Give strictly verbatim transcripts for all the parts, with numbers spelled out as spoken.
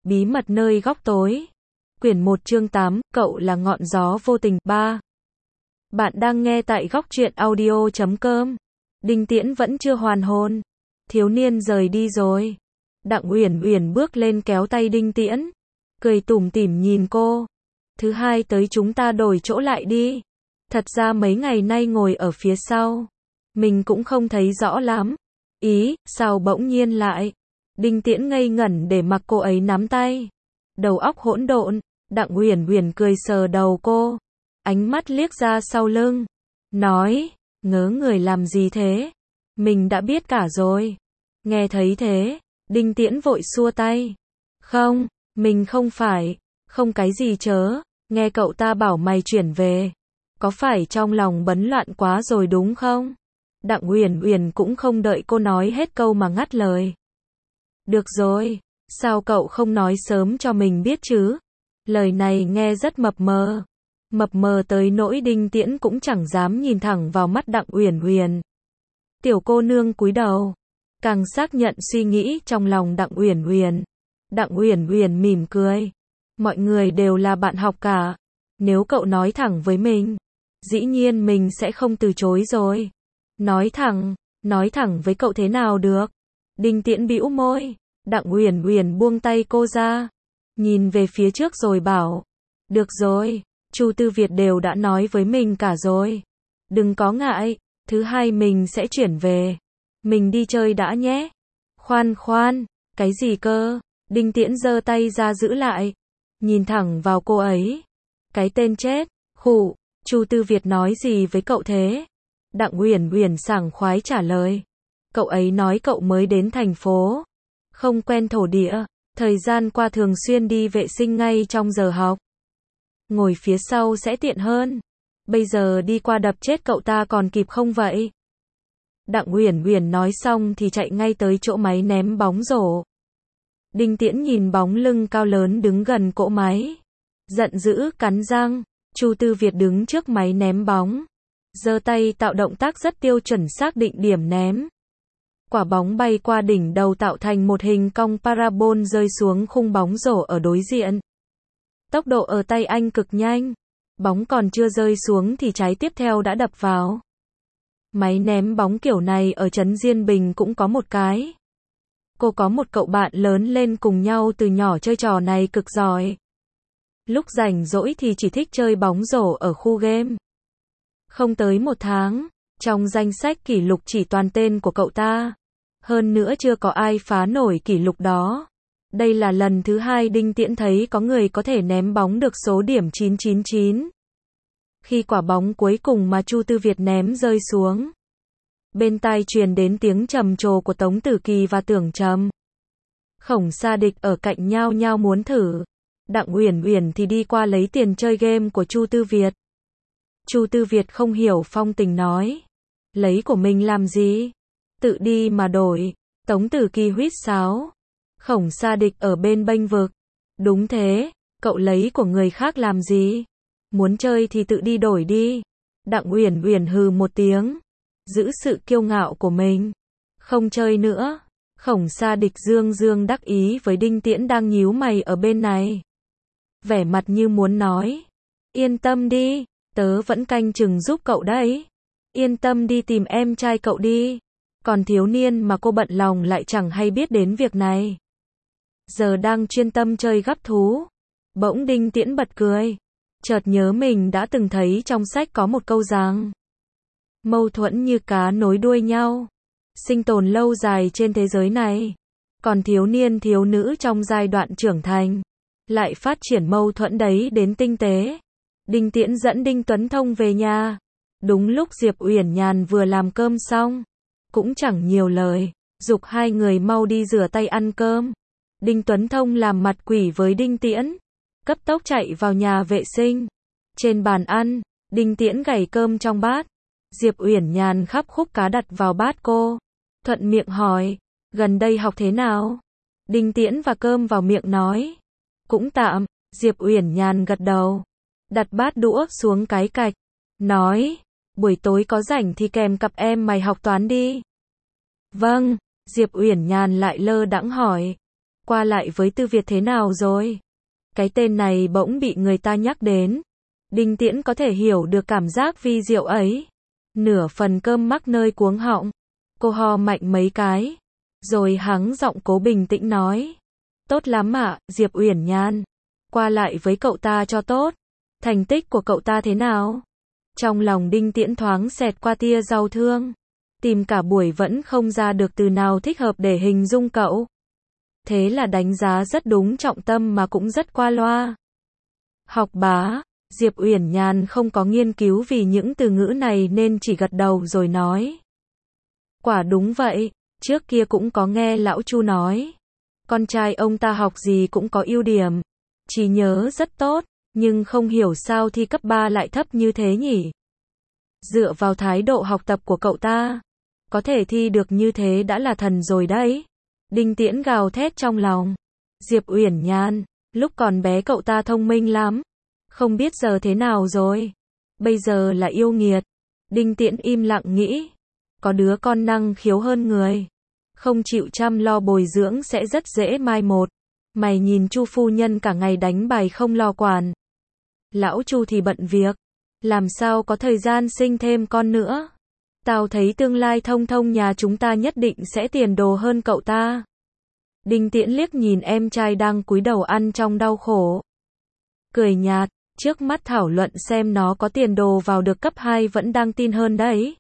Bí mật nơi góc tối. Quyển một chương tám, cậu là ngọn gió vô tình. ba. Bạn đang nghe tại góc truyện audio chấm com. Đinh Tiễn vẫn chưa hoàn hồn. Thiếu niên rời đi rồi. Đặng Uyển Uyển bước lên kéo tay Đinh Tiễn, cười tủm tỉm nhìn cô. Thứ hai tới chúng ta đổi chỗ lại đi. Thật ra mấy ngày nay ngồi ở phía sau, mình cũng không thấy rõ lắm. Ý, sao bỗng nhiên lại? Đinh Tiễn ngây ngẩn để mặc cô ấy nắm tay. Đầu óc hỗn độn. Đặng Uyển Uyển cười sờ đầu cô, ánh mắt liếc ra sau lưng, nói, ngớ người làm gì thế? Mình đã biết cả rồi. Nghe thấy thế, Đinh Tiễn vội xua tay. Không, mình không phải, không cái gì chớ, nghe cậu ta bảo mày chuyển về. Có phải trong lòng bấn loạn quá rồi đúng không? Đặng Uyển Uyển cũng không đợi cô nói hết câu mà ngắt lời. Được rồi, sao cậu không nói sớm cho mình biết chứ? Lời này nghe rất mập mờ. Mập mờ tới nỗi Đinh Tiễn cũng chẳng dám nhìn thẳng vào mắt Đặng Uyển Uyển. Tiểu cô nương cúi đầu, càng xác nhận suy nghĩ trong lòng Đặng Uyển Uyển. Đặng Uyển Uyển mỉm cười. Mọi người đều là bạn học cả. Nếu cậu nói thẳng với mình, dĩ nhiên mình sẽ không từ chối rồi. Nói thẳng, nói thẳng với cậu thế nào được? Đinh Tiễn bĩu môi. Đặng Uyển Uyển buông tay cô ra, nhìn về phía trước rồi bảo, được rồi, Chu Tư Việt đều đã nói với mình cả rồi. Đừng có ngại, thứ hai mình sẽ chuyển về. Mình đi chơi đã nhé. Khoan khoan, cái gì cơ? Đinh Tiễn giơ tay ra giữ lại, nhìn thẳng vào cô ấy. Cái tên chết, khụ, Chu Tư Việt nói gì với cậu thế? Đặng Uyển Uyển sảng khoái trả lời. Cậu ấy nói cậu mới đến thành phố, không quen thổ địa, thời gian qua thường xuyên đi vệ sinh ngay trong giờ học. Ngồi phía sau sẽ tiện hơn. Bây giờ đi qua đập chết cậu ta còn kịp không vậy? Đặng Uyển Uyển nói xong thì chạy ngay tới chỗ máy ném bóng rổ. Đinh Tiễn nhìn bóng lưng cao lớn đứng gần cỗ máy, giận dữ cắn răng. Chu Tư Việt đứng trước máy ném bóng, giơ tay tạo động tác rất tiêu chuẩn xác định điểm ném. Quả bóng bay qua đỉnh đầu tạo thành một hình cong parabol rơi xuống khung bóng rổ ở đối diện. Tốc độ ở tay anh cực nhanh. Bóng còn chưa rơi xuống thì trái tiếp theo đã đập vào. Máy ném bóng kiểu này ở trấn Diên Bình cũng có một cái. Cô có một cậu bạn lớn lên cùng nhau từ nhỏ chơi trò này cực giỏi. Lúc rảnh rỗi thì chỉ thích chơi bóng rổ ở khu game. Không tới một tháng, trong danh sách kỷ lục chỉ toàn tên của cậu ta. Hơn nữa chưa có ai phá nổi kỷ lục đó. Đây là lần thứ hai Đinh Tiễn thấy có người có thể ném bóng được số điểm chín chín chín. Khi quả bóng cuối cùng mà Chu Tư Việt ném rơi xuống, bên tai truyền đến tiếng trầm trồ của Tống Tử Kỳ và Tưởng Trầm. Khổng Sa Địch ở cạnh nhao nhao muốn thử. Đặng Uyển Uyển thì đi qua lấy tiền chơi game của Chu Tư Việt. Chu Tư Việt không hiểu phong tình nói, lấy của mình làm gì? Tự đi mà đổi. Tống Tử Kỳ huýt sáo. Khổng Sa Địch ở bên bênh vực. Đúng thế, cậu lấy của người khác làm gì? Muốn chơi thì tự đi đổi đi. Đặng Uyển Uyển hừ một tiếng, giữ sự kiêu ngạo của mình. Không chơi nữa. Khổng Sa Địch dương dương đắc ý với Đinh Tiễn đang nhíu mày ở bên này. Vẻ mặt như muốn nói, yên tâm đi, tớ vẫn canh chừng giúp cậu đấy. Yên tâm đi tìm em trai cậu đi. Còn thiếu niên mà cô bận lòng lại chẳng hay biết đến việc này. Giờ đang chuyên tâm chơi gắp thú. Bỗng Đinh Tiễn bật cười. Chợt nhớ mình đã từng thấy trong sách có một câu rằng, mâu thuẫn như cá nối đuôi nhau, sinh tồn lâu dài trên thế giới này. Còn thiếu niên thiếu nữ trong giai đoạn trưởng thành, lại phát triển mâu thuẫn đấy đến tinh tế. Đinh Tiễn dẫn Đinh Tuấn Thông về nhà. Đúng lúc Diệp Uyển Nhàn vừa làm cơm xong, cũng chẳng nhiều lời, giục hai người mau đi rửa tay ăn cơm. Đinh Tuấn Thông làm mặt quỷ với Đinh Tiễn, cấp tốc chạy vào nhà vệ sinh. Trên bàn ăn, Đinh Tiễn gảy cơm trong bát. Diệp Uyển Nhàn khắp khúc cá đặt vào bát cô, thuận miệng hỏi, gần đây học thế nào? Đinh Tiễn và cơm vào miệng nói, cũng tạm. Diệp Uyển Nhàn gật đầu, đặt bát đũa xuống cái cạch, nói, buổi tối có rảnh thì kèm cặp em mày học toán đi. Vâng. Diệp Uyển Nhàn lại lơ đãng hỏi, qua lại với Tư Việt thế nào rồi? Cái tên này bỗng bị người ta nhắc đến. Đinh Tiễn có thể hiểu được cảm giác vi diệu ấy. Nửa phần cơm mắc nơi cuống họng. Cô ho mạnh mấy cái. Rồi hắng giọng cố bình tĩnh nói. Tốt lắm ạ, Diệp Uyển Nhan. Qua lại với cậu ta cho tốt. Thành tích của cậu ta thế nào? Trong lòng Đinh Tiễn thoáng xẹt qua tia đau thương. Tìm cả buổi vẫn không ra được từ nào thích hợp để hình dung cậu. Thế là đánh giá rất đúng trọng tâm mà cũng rất qua loa. Học bá, Diệp Uyển Nhan không có nghiên cứu vì những từ ngữ này nên chỉ gật đầu rồi nói. Quả đúng vậy, trước kia cũng có nghe lão Chu nói. Con trai ông ta học gì cũng có ưu điểm. Trí nhớ rất tốt, nhưng không hiểu sao thi cấp ba lại thấp như thế nhỉ. Dựa vào thái độ học tập của cậu ta, có thể thi được như thế đã là thần rồi đấy. Đinh Tiễn gào thét trong lòng. Diệp Uyển Nhan, lúc còn bé cậu ta thông minh lắm. Không biết giờ thế nào rồi. Bây giờ là yêu nghiệt. Đinh Tiễn im lặng nghĩ. Có đứa con năng khiếu hơn người. Không chịu chăm lo bồi dưỡng sẽ rất dễ mai một. Mày nhìn Chu phu nhân cả ngày đánh bài không lo quản. Lão Chu thì bận việc. Làm sao có thời gian sinh thêm con nữa. Tao thấy tương lai Thông Thông nhà chúng ta nhất định sẽ tiền đồ hơn cậu ta. Đinh Tiễn liếc nhìn em trai đang cúi đầu ăn trong đau khổ. Cười nhạt, trước mắt thảo luận xem nó có tiền đồ vào được cấp hai vẫn đang tin hơn đấy.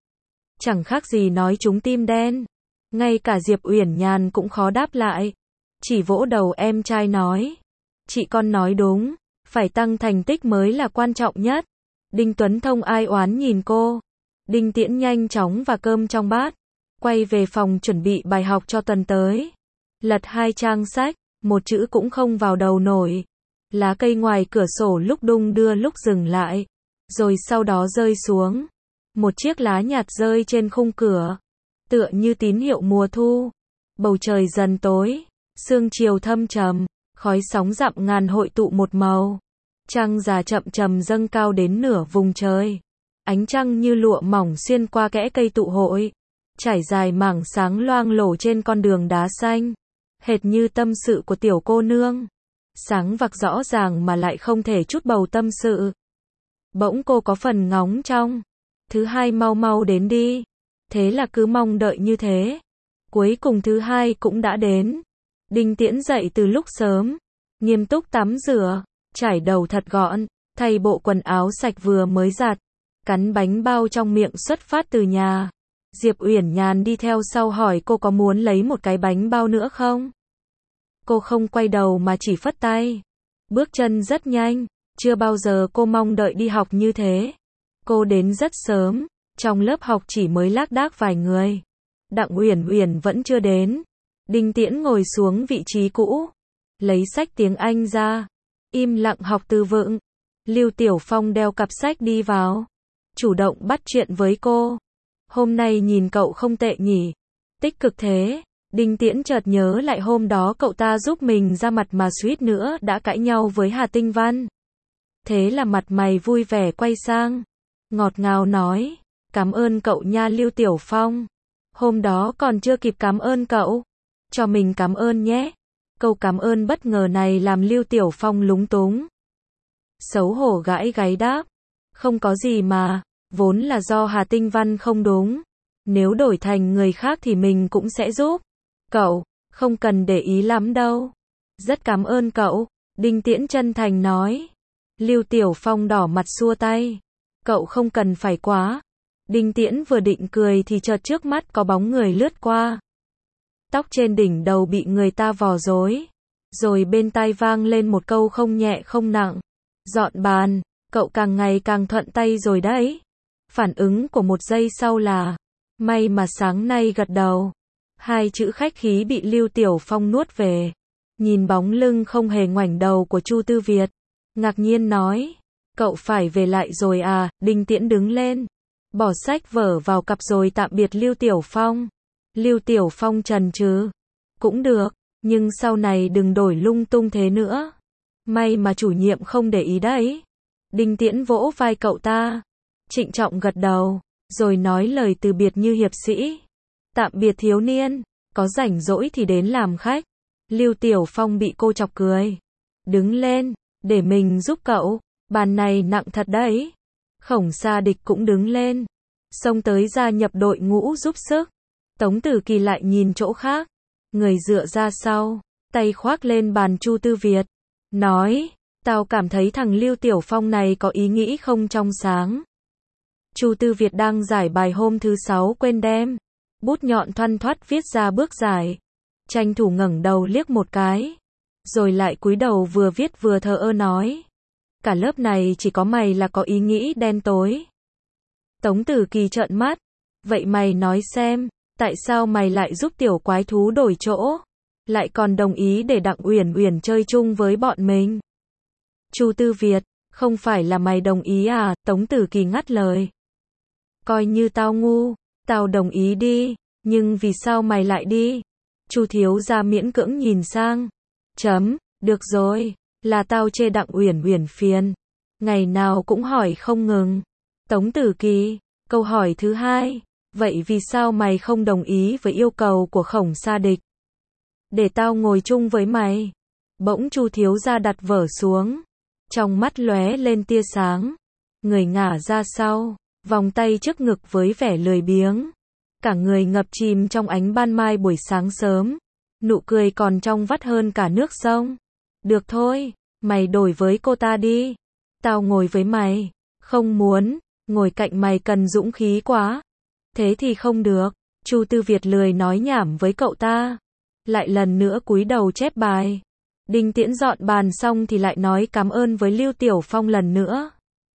Chẳng khác gì nói chúng tim đen. Ngay cả Diệp Uyển Nhan cũng khó đáp lại. Chỉ vỗ đầu em trai nói. Chị con nói đúng, phải tăng thành tích mới là quan trọng nhất. Đinh Tuấn Thông ai oán nhìn cô. Đinh Tiễn nhanh chóng và cơm trong bát. Quay về phòng chuẩn bị bài học cho tuần tới. Lật hai trang sách, một chữ cũng không vào đầu nổi. Lá cây ngoài cửa sổ lúc đung đưa lúc dừng lại. Rồi sau đó rơi xuống. Một chiếc lá nhạt rơi trên khung cửa. Tựa như tín hiệu mùa thu. Bầu trời dần tối. Sương chiều thâm trầm. Khói sóng dặm ngàn hội tụ một màu. Trăng già chậm chậm dâng cao đến nửa vùng trời. Ánh trăng như lụa mỏng xuyên qua kẽ cây tụ hội. Trải dài mảng sáng loang lổ trên con đường đá xanh. Hệt như tâm sự của tiểu cô nương. Sáng vặc rõ ràng mà lại không thể chút bầu tâm sự. Bỗng cô có phần ngóng trông. Thứ hai mau mau đến đi. Thế là cứ mong đợi như thế. Cuối cùng thứ hai cũng đã đến. Đinh Tiễn dậy từ lúc sớm. Nghiêm túc tắm rửa. Trải đầu thật gọn. Thay bộ quần áo sạch vừa mới giặt. Cắn bánh bao trong miệng xuất phát từ nhà. Diệp Uyển Nhan đi theo sau hỏi cô có muốn lấy một cái bánh bao nữa không? Cô không quay đầu mà chỉ phất tay. Bước chân rất nhanh. Chưa bao giờ cô mong đợi đi học như thế. Cô đến rất sớm. Trong lớp học chỉ mới lác đác vài người. Đặng Uyển Uyển vẫn chưa đến. Đinh Tiễn ngồi xuống vị trí cũ. Lấy sách tiếng Anh ra. Im lặng học từ vựng. Lưu Tiểu Phong đeo cặp sách đi vào. Chủ động bắt chuyện với cô. Hôm nay nhìn cậu không tệ nhỉ. Tích cực thế. Đinh Tiễn chợt nhớ lại hôm đó cậu ta giúp mình ra mặt mà suýt nữa đã cãi nhau với Hà Tinh Văn. Thế là mặt mày vui vẻ quay sang. Ngọt ngào nói. Cảm ơn cậu nha Lưu Tiểu Phong. Hôm đó còn chưa kịp cảm ơn cậu. Cho mình cảm ơn nhé. Câu cảm ơn bất ngờ này làm Lưu Tiểu Phong lúng túng. Xấu hổ gãi gáy đáp. Không có gì mà. Vốn là do Hà Tinh Văn không đúng. Nếu đổi thành người khác thì mình cũng sẽ giúp. Cậu, không cần để ý lắm đâu. Rất cảm ơn cậu. Đinh Tiễn chân thành nói. Lưu Tiểu Phong đỏ mặt xua tay. Cậu không cần phải quá. Đinh Tiễn vừa định cười thì chợt trước mắt có bóng người lướt qua. Tóc trên đỉnh đầu bị người ta vò rối. Rồi bên tai vang lên một câu không nhẹ không nặng. Dọn bàn, cậu càng ngày càng thuận tay rồi đấy. Phản ứng của một giây sau là, may mà sáng nay gật đầu. Hai chữ khách khí bị Lưu Tiểu Phong nuốt về. Nhìn bóng lưng không hề ngoảnh đầu của Chu Tư Việt. Ngạc nhiên nói, cậu phải về lại rồi à, Đinh Tiễn đứng lên. Bỏ sách vở vào cặp rồi tạm biệt Lưu Tiểu Phong. Lưu Tiểu Phong chần chừ. Cũng được, nhưng sau này đừng đổi lung tung thế nữa. May mà chủ nhiệm không để ý đấy. Đinh Tiễn vỗ vai cậu ta. Trịnh trọng gật đầu, rồi nói lời từ biệt như hiệp sĩ. Tạm biệt thiếu niên, có rảnh rỗi thì đến làm khách. Lưu Tiểu Phong bị cô chọc cười. Đứng lên, để mình giúp cậu, bàn này nặng thật đấy. Khổng Sa Địch cũng đứng lên, xông tới gia nhập đội ngũ giúp sức. Tống Tử Kỳ lại nhìn chỗ khác, người dựa ra sau, tay khoác lên bàn Chu Tư Việt, nói, tao cảm thấy thằng Lưu Tiểu Phong này có ý nghĩ không trong sáng. Chu Tư Việt đang giải bài hôm thứ sáu quên đem bút nhọn thoăn thoắt viết ra bước giải, tranh thủ ngẩng đầu liếc một cái, rồi lại cúi đầu vừa viết vừa thờ ơ nói, cả lớp này chỉ có mày là có ý nghĩ đen tối. Tống Tử Kỳ trợn mắt, vậy mày nói xem, tại sao mày lại giúp tiểu quái thú đổi chỗ, lại còn đồng ý để Đặng Uyển Uyển chơi chung với bọn mình? Chu Tư Việt, không phải là mày đồng ý à? Tống Tử Kỳ ngắt lời. Coi như tao ngu, tao đồng ý đi, nhưng vì sao mày lại đi? Chu thiếu gia miễn cưỡng nhìn sang. Chấm, được rồi, là tao chê Đặng Uyển Uyển phiền, ngày nào cũng hỏi không ngừng. Tống Tử Kỳ, câu hỏi thứ hai, vậy vì sao mày không đồng ý với yêu cầu của Khổng Sa Địch? Để tao ngồi chung với mày. Bỗng Chu thiếu gia đặt vở xuống, trong mắt lóe lên tia sáng, người ngả ra sau, vòng tay trước ngực với vẻ lười biếng, cả người ngập chìm trong ánh ban mai buổi sáng sớm, nụ cười còn trong vắt hơn cả nước sông. Được thôi, mày đổi với cô ta đi, tao ngồi với mày. Không muốn, ngồi cạnh mày cần dũng khí quá. Thế thì không được. Chu Tư Việt lười nói nhảm với cậu ta, lại lần nữa cúi đầu chép bài. Đinh Tiễn dọn bàn xong thì lại nói cảm ơn với Lưu Tiểu Phong lần nữa.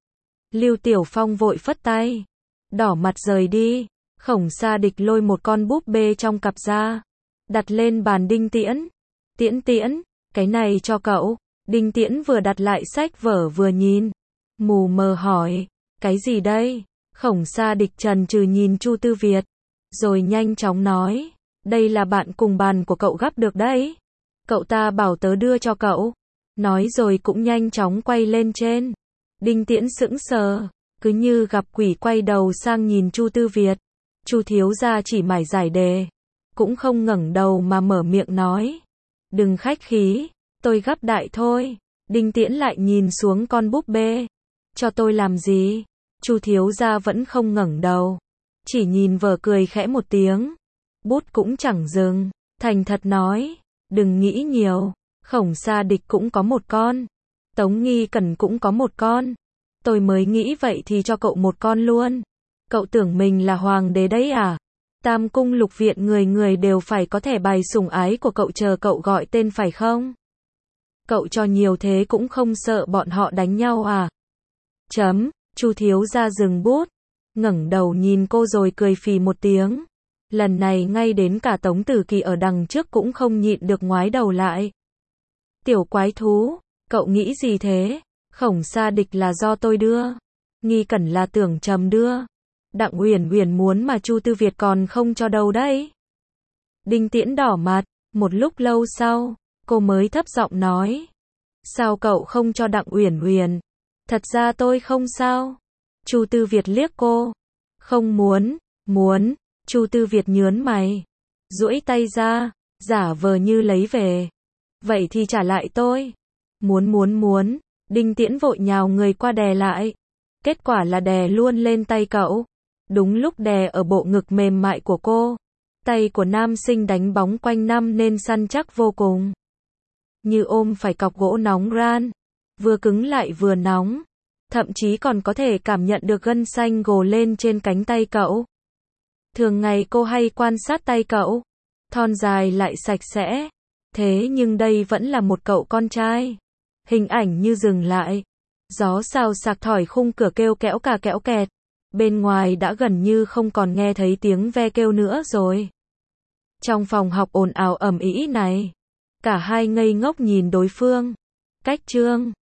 Lưu Tiểu Phong vội phất tay, đỏ mặt rời đi. Khổng Sa Địch lôi một con búp bê trong cặp ra, đặt lên bàn Đinh Tiễn. Tiễn Tiễn, cái này cho cậu. Đinh Tiễn vừa đặt lại sách vở vừa nhìn, mù mờ hỏi, cái gì đây? Khổng Sa Địch chần chừ nhìn Chu Tư Việt, rồi nhanh chóng nói, đây là bạn cùng bàn của cậu gắp được đấy. Cậu ta bảo tớ đưa cho cậu. Nói rồi cũng nhanh chóng quay lên trên. Đinh Tiễn sững sờ, cứ như gặp quỷ quay đầu sang nhìn Chu Tư Việt. Chu thiếu gia chỉ mải giải đề, cũng không ngẩng đầu mà mở miệng nói, đừng khách khí, tôi gắp đại thôi. Đinh Tiễn lại nhìn xuống con búp bê, cho tôi làm gì? Chu thiếu gia vẫn không ngẩng đầu, chỉ nhìn vở cười khẽ một tiếng, bút cũng chẳng dừng, thành thật nói, đừng nghĩ nhiều, Khổng Sa Địch cũng có một con, Tống Nghi Cẩn cũng có một con, tôi mới nghĩ vậy thì cho cậu một con luôn. Cậu tưởng mình là hoàng đế đấy à? Tam cung lục viện người người đều phải có thẻ bài sủng ái của cậu chờ cậu gọi tên phải không? Cậu cho nhiều thế cũng không sợ bọn họ đánh nhau à? Chấm, Chu thiếu gia dừng bút, ngẩng đầu nhìn cô rồi cười phì một tiếng. Lần này ngay đến cả Tống Tử Kỳ ở đằng trước cũng không nhịn được ngoái đầu lại. Tiểu quái thú, cậu nghĩ gì thế? Khổng Sa Địch là do tôi đưa, Nghi Cẩn là Tưởng Trầm đưa, Đặng Uyển Uyển muốn mà Chu Tư Việt còn không cho đâu đấy. Đinh Tiễn đỏ mặt, một lúc lâu sau, cô mới thấp giọng nói, sao cậu không cho Đặng Uyển Uyển? Thật ra tôi không sao. Chu Tư Việt liếc cô, không muốn, muốn. Chu Tư Việt nhớn mày, duỗi tay ra, giả vờ như lấy về. Vậy thì trả lại tôi. Muốn muốn muốn. Đinh Tiễn vội nhào người qua đè lại. Kết quả là đè luôn lên tay cậu. Đúng lúc đè ở bộ ngực mềm mại của cô, tay của nam sinh đánh bóng quanh năm nên săn chắc vô cùng. Như ôm phải cọc gỗ nóng ran, vừa cứng lại vừa nóng. Thậm chí còn có thể cảm nhận được gân xanh gồ lên trên cánh tay cậu. Thường ngày cô hay quan sát tay cậu, thon dài lại sạch sẽ. Thế nhưng đây vẫn là một cậu con trai. Hình ảnh như dừng lại. Gió xào xạc thổi khung cửa kêu kẽo cả kẽo kẹt. Bên ngoài đã gần như không còn nghe thấy tiếng ve kêu nữa rồi. Trong phòng học ồn ào ầm ĩ này, cả hai ngây ngốc nhìn đối phương. Cách chương